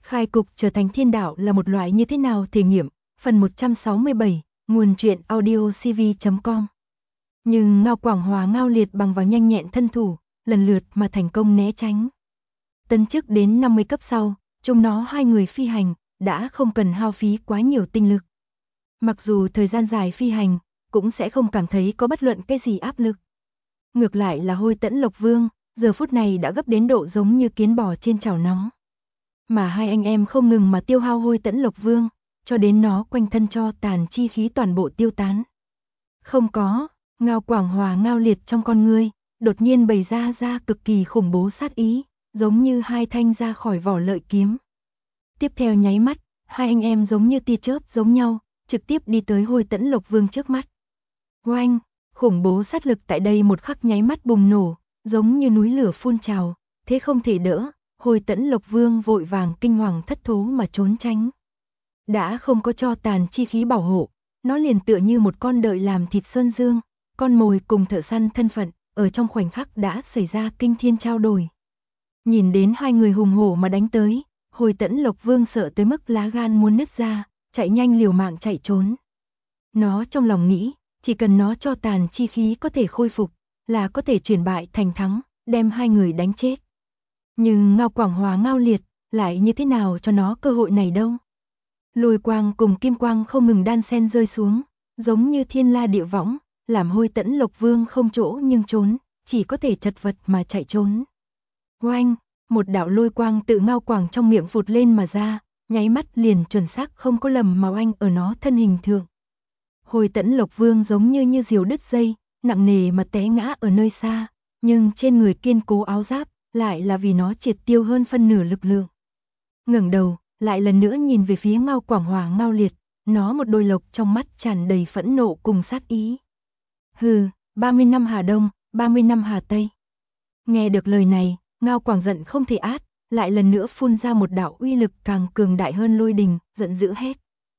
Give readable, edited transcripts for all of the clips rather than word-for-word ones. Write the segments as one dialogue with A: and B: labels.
A: Khai cục trở thành thiên đạo là một loại như thế nào thể nghiệm, phần 167, nguồn truyện audio cv.com. Nhưng Ngao Quảng Hòa Ngao Liệt bằng vào nhanh nhẹn thân thủ, lần lượt mà thành công né tránh. Tấn chức đến 50 cấp sau, chúng nó hai người phi hành, đã không cần hao phí quá nhiều tinh lực. Mặc dù thời gian dài phi hành, cũng sẽ không cảm thấy có bất luận cái gì áp lực. Ngược lại là Hôi Tẫn Lộc Vương, giờ phút này đã gấp đến độ giống như kiến bò trên chảo nóng. Mà hai anh em không ngừng mà tiêu hao Hôi Tẫn Lộc Vương, cho đến nó quanh thân cho tàn chi khí toàn bộ tiêu tán. Không có, Ngao Quảng Hòa Ngao Liệt trong con ngươi, đột nhiên bày ra cực kỳ khủng bố sát ý, giống như hai thanh ra khỏi vỏ lợi kiếm. Tiếp theo nháy mắt, hai anh em giống như tia chớp giống nhau, trực tiếp đi tới Hôi Tẫn Lộc Vương trước mắt. Oanh, khủng bố sát lực tại đây một khắc nháy mắt bùng nổ, giống như núi lửa phun trào, thế không thể đỡ, Hôi Tẫn Lộc Vương vội vàng kinh hoàng thất thố mà trốn tránh. Đã không có cho tàn chi khí bảo hộ, nó liền tựa như một con đợi làm thịt sơn dương, con mồi cùng thợ săn thân phận, ở trong khoảnh khắc đã xảy ra kinh thiên trao đổi. Nhìn đến hai người hùng hổ mà đánh tới, Hôi Tẫn Lộc Vương sợ tới mức lá gan muốn nứt ra, chạy nhanh liều mạng chạy trốn. Nó trong lòng nghĩ, chỉ cần nó cho tàn chi khí có thể khôi phục, là có thể chuyển bại thành thắng, đem hai người đánh chết. Nhưng Ngao Quảng Hòa Ngao Liệt, lại như thế nào cho nó cơ hội này đâu. Lôi quang cùng kim quang không ngừng đan xen rơi xuống, giống như thiên la địa võng, làm Hôi Tẫn Lộc Vương không chỗ nhưng trốn, chỉ có thể chật vật mà chạy trốn. Oanh, một đạo lôi quang tự Ngao Quảng trong miệng vụt lên mà ra, nháy mắt liền chuẩn xác không có lầm mà oanh ở nó thân hình thượng. Hôi Tẫn Lộc Vương giống như diều đứt dây, nặng nề mà té ngã ở nơi xa, nhưng trên người kiên cố áo giáp, lại là vì nó triệt tiêu hơn phân nửa lực lượng. Ngẩng đầu, lại lần nữa nhìn về phía Ngao Quảng Hòa Ngao Liệt, nó một đôi lộc trong mắt tràn đầy phẫn nộ cùng sát ý. Hừ, 30 năm Hà Đông, 30 năm Hà Tây. Nghe được lời này, Ngao Quảng giận không thể át, lại lần nữa phun ra một đạo uy lực càng cường đại hơn lôi đình, giận dữ hét.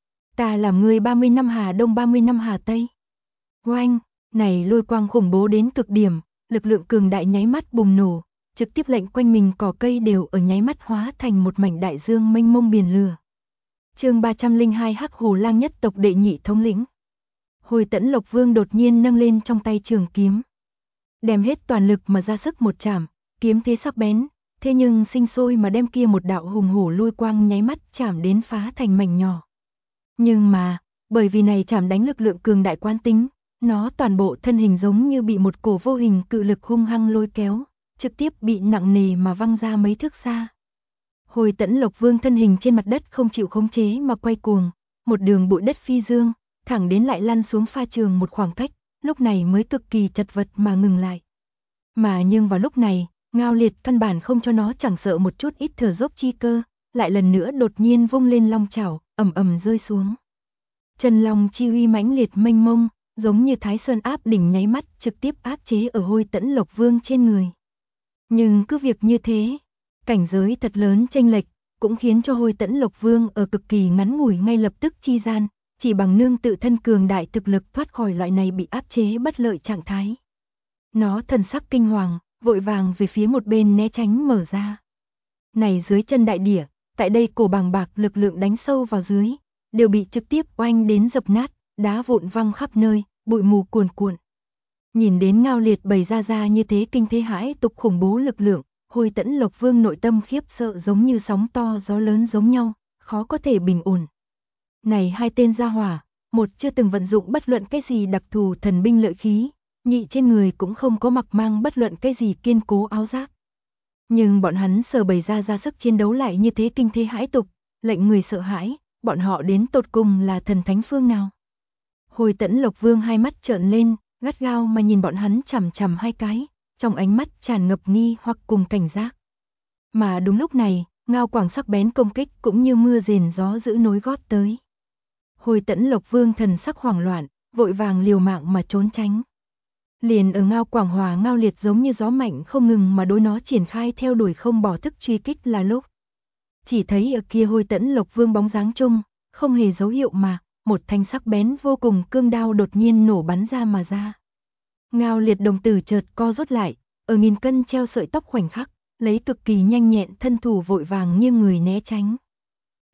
A: Ta làm ngươi 30 năm Hà Đông 30 năm Hà Tây. Oanh, này lôi quang khủng bố đến cực điểm, lực lượng cường đại nháy mắt bùng nổ, trực tiếp lệnh quanh mình cỏ cây đều ở nháy mắt hóa thành một mảnh đại dương mênh mông biển lửa. Chương 302 Hắc Hồ Lang nhất tộc đệ nhị thống lĩnh. Hôi Tẫn Lộc Vương đột nhiên nâng lên trong tay trường kiếm, đem hết toàn lực mà ra sức một chảm, kiếm thế sắc bén, thế nhưng sinh sôi mà đem kia một đạo hùng hổ lôi quang nháy mắt chảm đến phá thành mảnh nhỏ. Nhưng mà, bởi vì này chảm đánh lực lượng cường đại quán tính, nó toàn bộ thân hình giống như bị một cổ vô hình cự lực hung hăng lôi kéo, trực tiếp bị nặng nề mà văng ra mấy thước xa. Hôi Tẫn Lộc Vương thân hình trên mặt đất không chịu khống chế mà quay cuồng, một đường bụi đất phi dương, thẳng đến lại lăn xuống pha trường một khoảng cách, lúc này mới cực kỳ chật vật mà ngừng lại. Mà nhưng vào lúc này, Ngao Liệt căn bản không cho nó chẳng sợ một chút ít thở dốc chi cơ, lại lần nữa đột nhiên vung lên long chảo, ầm ầm rơi xuống. Chân long chi uy mãnh liệt mênh mông, giống như Thái Sơn áp đỉnh nháy mắt trực tiếp áp chế ở Hôi Tẫn Lộc Vương trên người. Nhưng cứ việc như thế, cảnh giới thật lớn chênh lệch, cũng khiến cho Hôi Tẫn Lộc Vương ở cực kỳ ngắn ngủi ngay lập tức chi gian, chỉ bằng nương tự thân cường đại thực lực thoát khỏi loại này bị áp chế bất lợi trạng thái. Nó thần sắc kinh hoàng, vội vàng về phía một bên né tránh mở ra. Này dưới chân đại địa, tại đây cổ bàng bạc lực lượng đánh sâu vào dưới, đều bị trực tiếp oanh đến dập nát, đá vụn văng khắp nơi, bụi mù cuồn cuộn. Nhìn đến Ngao Liệt bày ra như thế kinh thế hãi tục khủng bố lực lượng, Hôi Tẫn Lộc Vương nội tâm khiếp sợ giống như sóng to gió lớn giống nhau, khó có thể bình ổn. Này hai tên gia hỏa, một chưa từng vận dụng bất luận cái gì đặc thù thần binh lợi khí, nhị trên người cũng không có mặc mang bất luận cái gì kiên cố áo giáp. Nhưng bọn hắn sở bày ra sức chiến đấu lại như thế kinh thế hãi tục, lệnh người sợ hãi, bọn họ đến tột cùng là thần thánh phương nào. Hôi Tẫn Lộc Vương hai mắt trợn lên, gắt gao mà nhìn bọn hắn chằm chằm hai cái, trong ánh mắt tràn ngập nghi hoặc cùng cảnh giác. Mà đúng lúc này, Ngao Quảng sắc bén công kích cũng như mưa rền gió dữ nối gót tới. Hôi Tẫn Lộc Vương thần sắc hoảng loạn, vội vàng liều mạng mà trốn tránh. Liền ở Ngao Quảng Hòa Ngao Liệt giống như gió mạnh không ngừng mà đối nó triển khai theo đuổi không bỏ thức truy kích là lúc. Chỉ thấy ở kia Hôi Tẫn Lộc Vương bóng dáng chung, không hề dấu hiệu mà, một thanh sắc bén vô cùng cương đao đột nhiên nổ bắn ra mà ra. Ngao Liệt đồng tử chợt co rút lại, ở nghìn cân treo sợi tóc khoảnh khắc, lấy cực kỳ nhanh nhẹn thân thủ vội vàng nghiêng người né tránh.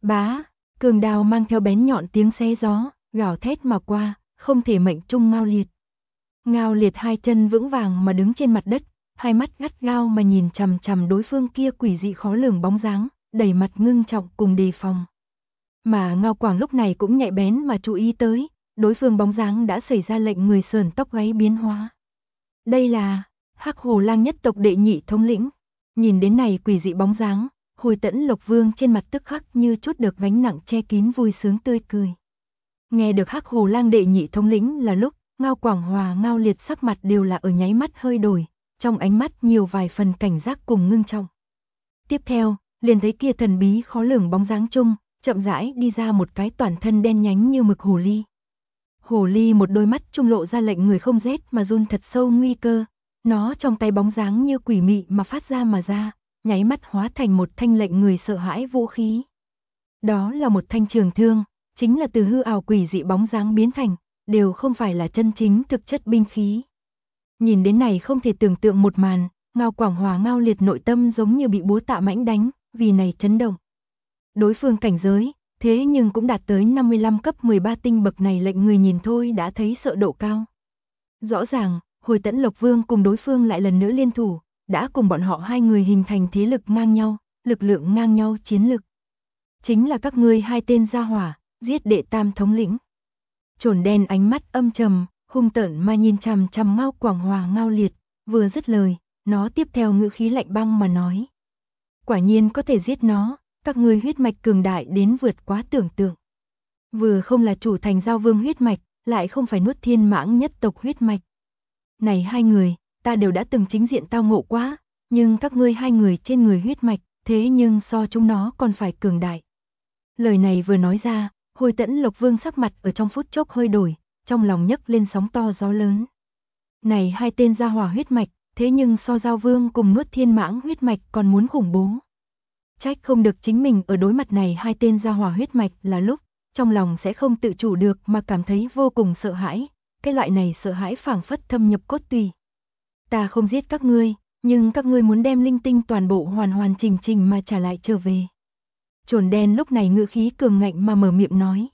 A: Bá, cường đao mang theo bén nhọn tiếng xé gió, gào thét mà qua, không thể mệnh trung Ngao Liệt. Ngao Liệt hai chân vững vàng mà đứng trên mặt đất, hai mắt gắt gao mà nhìn chằm chằm đối phương kia quỷ dị khó lường bóng dáng, đầy mặt ngưng trọng cùng đề phòng. Mà Ngao Quảng lúc này cũng nhạy bén mà chú ý tới, đối phương bóng dáng đã xảy ra lệnh người sờn tóc gáy biến hóa. Đây là Hắc Hồ Lang nhất tộc đệ nhị thống lĩnh. Nhìn đến này quỷ dị bóng dáng, Hồi Tẫn Lộc Vương trên mặt tức khắc như chút được gánh nặng che kín vui sướng tươi cười. Nghe được Hắc Hồ Lang đệ nhị thống lĩnh là lúc Ngao Quảng Hòa Ngao Liệt sắc mặt đều là ở nháy mắt hơi đổi, trong ánh mắt nhiều vài phần cảnh giác cùng ngưng trọng. Tiếp theo, liền thấy kia thần bí khó lường bóng dáng chung, chậm rãi đi ra một cái toàn thân đen nhánh như mực hồ ly. Hồ ly một đôi mắt trung lộ ra lệnh người không rét mà run thật sâu nguy cơ, nó trong tay bóng dáng như quỷ mị mà phát ra mà ra, nháy mắt hóa thành một thanh lệnh người sợ hãi vũ khí. Đó là một thanh trường thương, chính là từ hư ảo quỷ dị bóng dáng biến thành, đều không phải là chân chính thực chất binh khí. Nhìn đến này không thể tưởng tượng một màn, Ngao Quảng Hòa Ngao Liệt nội tâm giống như bị búa tạ mãnh đánh, vì này chấn động. Đối phương cảnh giới, thế nhưng cũng đạt tới 55 cấp 13 tinh bậc này lệnh người nhìn thôi đã thấy sợ độ cao. Rõ ràng, Hồi Tẫn Lộc Vương cùng đối phương lại lần nữa liên thủ, đã cùng bọn họ hai người hình thành thế lực ngang nhau, lực lượng ngang nhau chiến lực. Chính là các ngươi hai tên gia hỏa, giết đệ tam thống lĩnh. Trồn đen ánh mắt âm trầm, hung tợn mà nhìn chằm chằm Ngao Quảng Hòa Ngao Liệt, vừa dứt lời, nó tiếp theo ngữ khí lạnh băng mà nói. Quả nhiên có thể giết nó, các ngươi huyết mạch cường đại đến vượt quá tưởng tượng. Vừa không là chủ thành giao vương huyết mạch, lại không phải nuốt thiên mãng nhất tộc huyết mạch. Này hai người, ta đều đã từng chính diện tao ngộ quá, nhưng các ngươi hai người trên người huyết mạch, thế nhưng so chúng nó còn phải cường đại. Lời này vừa nói ra, Hồi Tẫn Lộc Vương sắc mặt ở trong phút chốc hơi đổi, trong lòng nhấc lên sóng to gió lớn. Này hai tên gia hỏa huyết mạch, thế nhưng so giao vương cùng nuốt thiên mãng huyết mạch còn muốn khủng bố. Trách không được chính mình ở đối mặt này hai tên gia hỏa huyết mạch là lúc, trong lòng sẽ không tự chủ được mà cảm thấy vô cùng sợ hãi, cái loại này sợ hãi phảng phất thâm nhập cốt tủy. Ta không giết các ngươi, nhưng các ngươi muốn đem linh tinh toàn bộ hoàn hoàn chỉnh chỉnh mà trả lại trở về. Trồn đen lúc này ngữ khí cường ngạnh mà mở miệng nói.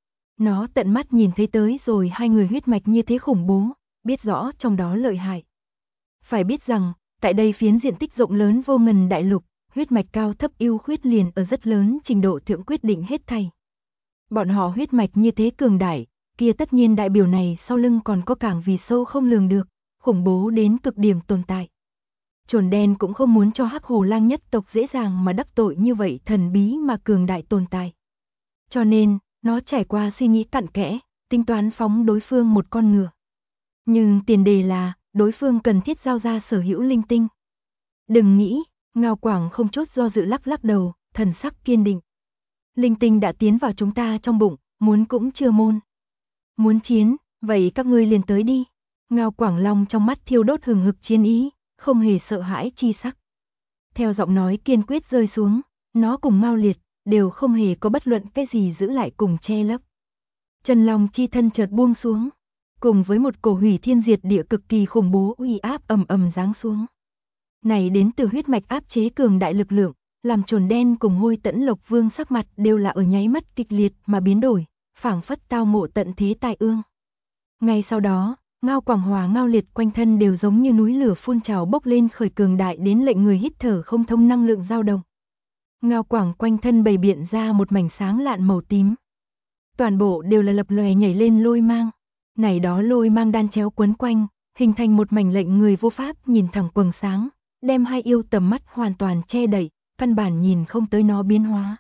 A: Nó tận mắt nhìn thấy tới rồi hai người huyết mạch như thế khủng bố, biết rõ trong đó lợi hại. Phải biết rằng, tại đây phiến diện tích rộng lớn vô ngần đại lục, huyết mạch cao thấp ưu khuyết liền ở rất lớn trình độ thượng quyết định hết thảy. Bọn họ huyết mạch như thế cường đại, kia tất nhiên đại biểu này sau lưng còn có càng vì sâu không lường được, khủng bố đến cực điểm tồn tại. Trồn đen cũng không muốn cho Hắc Hồ Lang nhất tộc dễ dàng mà đắc tội như vậy thần bí mà cường đại tồn tại. Cho nên, nó trải qua suy nghĩ cặn kẽ, tính toán phóng đối phương một con ngựa. Nhưng tiền đề là, đối phương cần thiết giao ra sở hữu linh tinh. Đừng nghĩ, Ngao Quảng không chút do dự lắc lắc đầu, thần sắc kiên định. Linh tinh đã tiến vào chúng ta trong bụng, muốn cũng chưa môn. Muốn chiến, vậy các ngươi liền tới đi. Ngao Quảng Long trong mắt thiêu đốt hừng hực chiến ý, không hề sợ hãi chi sắc. Theo giọng nói kiên quyết rơi xuống, nó cùng Ngao Liệt, đều không hề có bất luận cái gì giữ lại cùng che lấp. Chân Long chi thân chợt buông xuống, cùng với một cổ hủy thiên diệt địa cực kỳ khủng bố uy áp ầm ầm giáng xuống. Này đến từ huyết mạch áp chế cường đại lực lượng, làm Trồn đen cùng Hôi Tẫn Lộc Vương sắc mặt đều là ở nháy mắt kịch liệt mà biến đổi, phảng phất tao ngộ tận thế tai ương. Ngay sau đó, Ngao Quảng Hòa Ngao Liệt quanh thân đều giống như núi lửa phun trào bốc lên khởi cường đại đến lệnh người hít thở không thông năng lượng dao động. Ngao Quảng quanh thân bày biện ra một mảnh sáng lạn màu tím. Toàn bộ đều là lập lòe nhảy lên lôi mang. Này đó lôi mang đan chéo quấn quanh, hình thành một mảnh lệnh người vô pháp nhìn thẳng quầng sáng, đem hai yêu tầm mắt hoàn toàn che đậy, căn bản nhìn không tới nó biến hóa.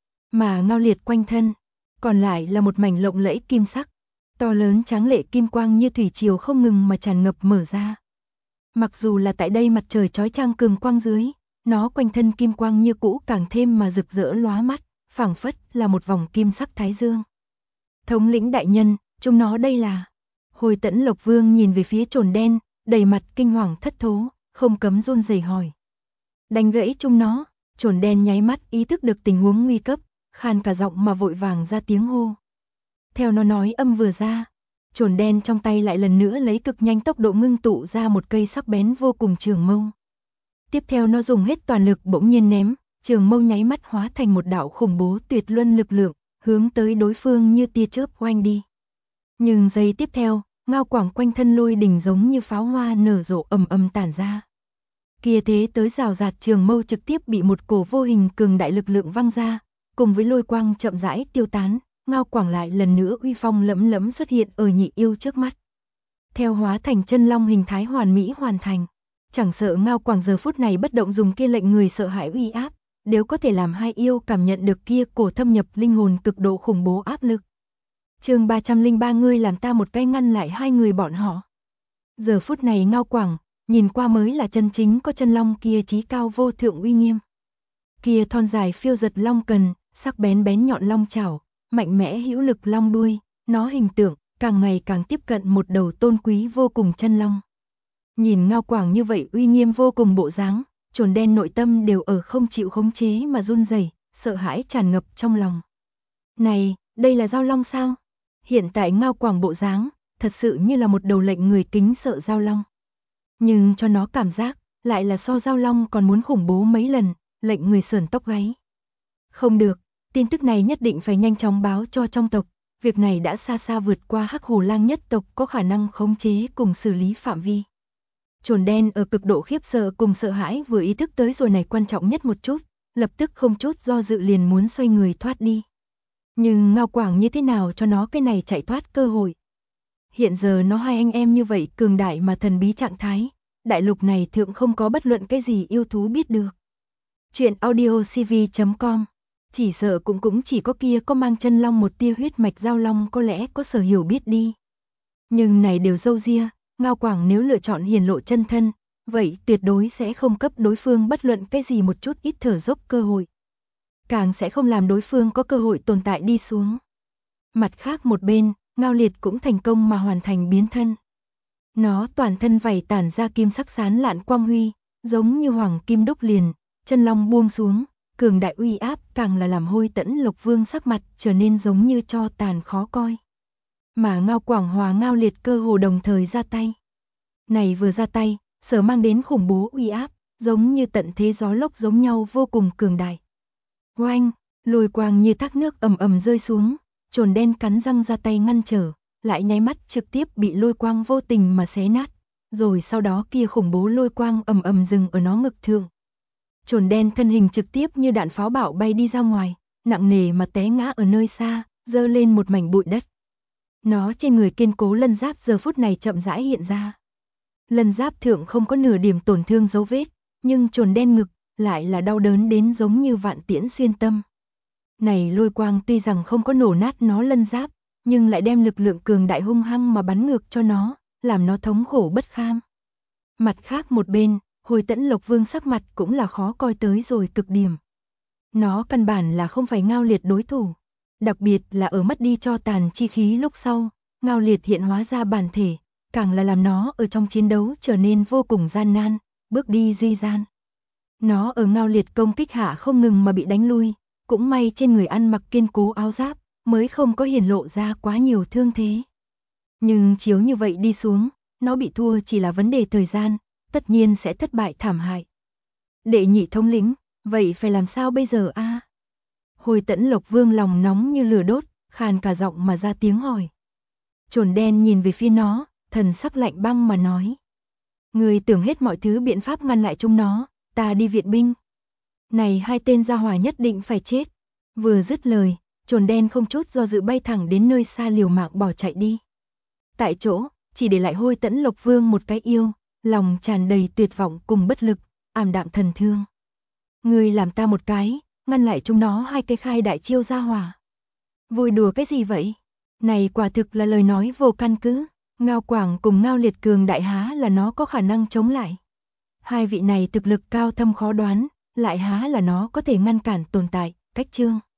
A: Mà Ngao Liệt quanh thân, còn lại là một mảnh lộng lẫy kim sắc, to lớn tráng lệ kim quang như thủy triều không ngừng mà tràn ngập mở ra. Mặc dù là tại đây mặt trời chói chang cường quang dưới, nó quanh thân kim quang như cũ càng thêm mà rực rỡ lóa mắt, phảng phất là một vòng kim sắc thái dương. Thống lĩnh đại nhân, chúng nó đây là... Hồi Tẫn Lộc Vương nhìn về phía Trồn đen, đầy mặt kinh hoàng thất thố, không cấm run rẩy hỏi. Đánh gãy chúng nó, Trồn đen nháy mắt ý thức được tình huống nguy cấp, khan cả giọng mà vội vàng ra tiếng hô. Theo nó nói âm vừa ra, Trồn đen trong tay lại lần nữa lấy cực nhanh tốc độ ngưng tụ ra một cây sắc bén vô cùng trường mâu. Tiếp theo nó dùng hết toàn lực bỗng nhiên ném, trường mâu nháy mắt hóa thành một đạo khủng bố tuyệt luân lực lượng, hướng tới đối phương như tia chớp oanh đi. Nhưng giây tiếp theo, Ngao Quảng quanh thân lôi đỉnh giống như pháo hoa nở rộ ầm ầm tản ra. Kia thế tới rào rạt trường mâu trực tiếp bị một cổ vô hình cường đại lực lượng văng ra, cùng với lôi quang chậm rãi tiêu tán, Ngao Quảng lại lần nữa uy phong lẫm lẫm xuất hiện ở nhị yêu trước mắt. Theo hóa thành chân long hình thái hoàn mỹ hoàn thành, chẳng sợ Ngao Quảng giờ phút này bất động dùng kia lệnh người sợ hãi uy áp, đều có thể làm hai yêu cảm nhận được kia cổ thâm nhập linh hồn cực độ khủng bố áp lực. Chương 303 ngươi làm ta một cái ngăn lại hai người bọn họ. Giờ phút này Ngao Quảng, nhìn qua mới là chân chính có chân long kia chí cao vô thượng uy nghiêm. Kia thon dài phiêu giật long cần, sắc bén bén nhọn long chảo, mạnh mẽ hữu lực long đuôi, nó hình tượng càng ngày càng tiếp cận một đầu tôn quý vô cùng chân long. Nhìn Ngao Quảng như vậy uy nghiêm vô cùng bộ dáng, Trồn Đen nội tâm đều ở không chịu khống chế mà run rẩy, sợ hãi tràn ngập trong lòng. Này, đây là giao long sao? Hiện tại Ngao Quảng bộ dáng, thật sự như là một đầu lệnh người kính sợ giao long. Nhưng cho nó cảm giác, lại là so giao long còn muốn khủng bố mấy lần, lệnh người sởn tóc gáy. Không được, tin tức này nhất định phải nhanh chóng báo cho trong tộc, việc này đã xa xa vượt qua Hắc Hồ Lang nhất tộc có khả năng khống chế cùng xử lý phạm vi. Trồn Đen ở cực độ khiếp sợ cùng sợ hãi vừa ý thức tới rồi này quan trọng nhất một chút, lập tức không chút do dự liền muốn xoay người thoát đi. Nhưng Ngao Quảng như thế nào cho nó cái này chạy thoát cơ hội. Hiện giờ nó hai anh em như vậy cường đại mà thần bí trạng thái, đại lục này thượng không có bất luận cái gì yêu thú biết được. Chuyện audiocv.com, chỉ sợ cũng chỉ có kia có mang chân long một tia huyết mạch giao long có lẽ có sở hiểu biết đi. Nhưng này đều dâu ria, Ngao Quảng nếu lựa chọn hiển lộ chân thân, vậy tuyệt đối sẽ không cấp đối phương bất luận cái gì một chút ít thở dốc cơ hội. Càng sẽ không làm đối phương có cơ hội tồn tại đi xuống. Mặt khác một bên, Ngao Liệt cũng thành công mà hoàn thành biến thân. Nó toàn thân vảy tản ra kim sắc sán lạn quang huy, giống như hoàng kim đúc liền, chân long buông xuống, cường đại uy áp càng là làm Hôi Tẫn Lộc Vương sắc mặt trở nên giống như tro tàn khó coi. Mà Ngao Quảng hòa Ngao Liệt cơ hồ đồng thời ra tay. Này vừa ra tay, sở mang đến khủng bố uy áp, giống như tận thế gió lốc giống nhau vô cùng cường đại. Oanh, lôi quang như thác nước ầm ầm rơi xuống, Trồn Đen cắn răng ra tay ngăn trở, lại nháy mắt trực tiếp bị lôi quang vô tình mà xé nát, rồi sau đó kia khủng bố lôi quang ầm ầm dừng ở nó ngực thượng. Trồn Đen thân hình trực tiếp như đạn pháo bạo bay đi ra ngoài, nặng nề mà té ngã ở nơi xa, giơ lên một mảnh bụi đất. Nó trên người kiên cố lân giáp giờ phút này chậm rãi hiện ra. Lân giáp thượng không có nửa điểm tổn thương dấu vết, nhưng Trồn Đen ngực lại là đau đớn đến giống như vạn tiễn xuyên tâm. Này lôi quang tuy rằng không có nổ nát nó lân giáp, nhưng lại đem lực lượng cường đại hung hăng mà bắn ngược cho nó, làm nó thống khổ bất kham. Mặt khác một bên, Hôi Tẫn Lộc Vương sắc mặt cũng là khó coi tới rồi cực điểm. Nó căn bản là không phải Ngao Liệt đối thủ, đặc biệt là ở mất đi cho tàn chi khí lúc sau, Ngao Liệt hiện hóa ra bản thể, càng là làm nó ở trong chiến đấu trở nên vô cùng gian nan, bước đi duy gian. Nó ở Ngao Liệt công kích hạ không ngừng mà bị đánh lui, cũng may trên người ăn mặc kiên cố áo giáp, mới không có hiển lộ ra quá nhiều thương thế. Nhưng chiếu như vậy đi xuống, nó bị thua chỉ là vấn đề thời gian, tất nhiên sẽ thất bại thảm hại. Đệ nhị thống lĩnh, vậy phải làm sao bây giờ a? Hôi Tẫn Lộc Vương lòng nóng như lửa đốt, khàn cả giọng mà ra tiếng hỏi. Trồn Đen nhìn về phía nó, thần sắc lạnh băng mà nói. Người tưởng hết mọi thứ biện pháp ngăn lại chúng nó, ta đi viện binh. Này hai tên gia hỏa nhất định phải chết. Vừa dứt lời, Trồn Đen không chút do dự bay thẳng đến nơi xa liều mạng bỏ chạy đi. Tại chỗ, chỉ để lại Hôi Tẫn Lộc Vương một cái yêu, lòng tràn đầy tuyệt vọng cùng bất lực, ảm đạm thần thương. Người làm ta một cái, ngăn lại chúng nó hai cái khai đại chiêu gia hỏa. Vui đùa cái gì vậy? Này quả thực là lời nói vô căn cứ. Ngao Quảng cùng Ngao Liệt cường đại há là nó có khả năng chống lại. Hai vị này thực lực cao thâm khó đoán, lại há là nó có thể ngăn cản tồn tại, cách chương.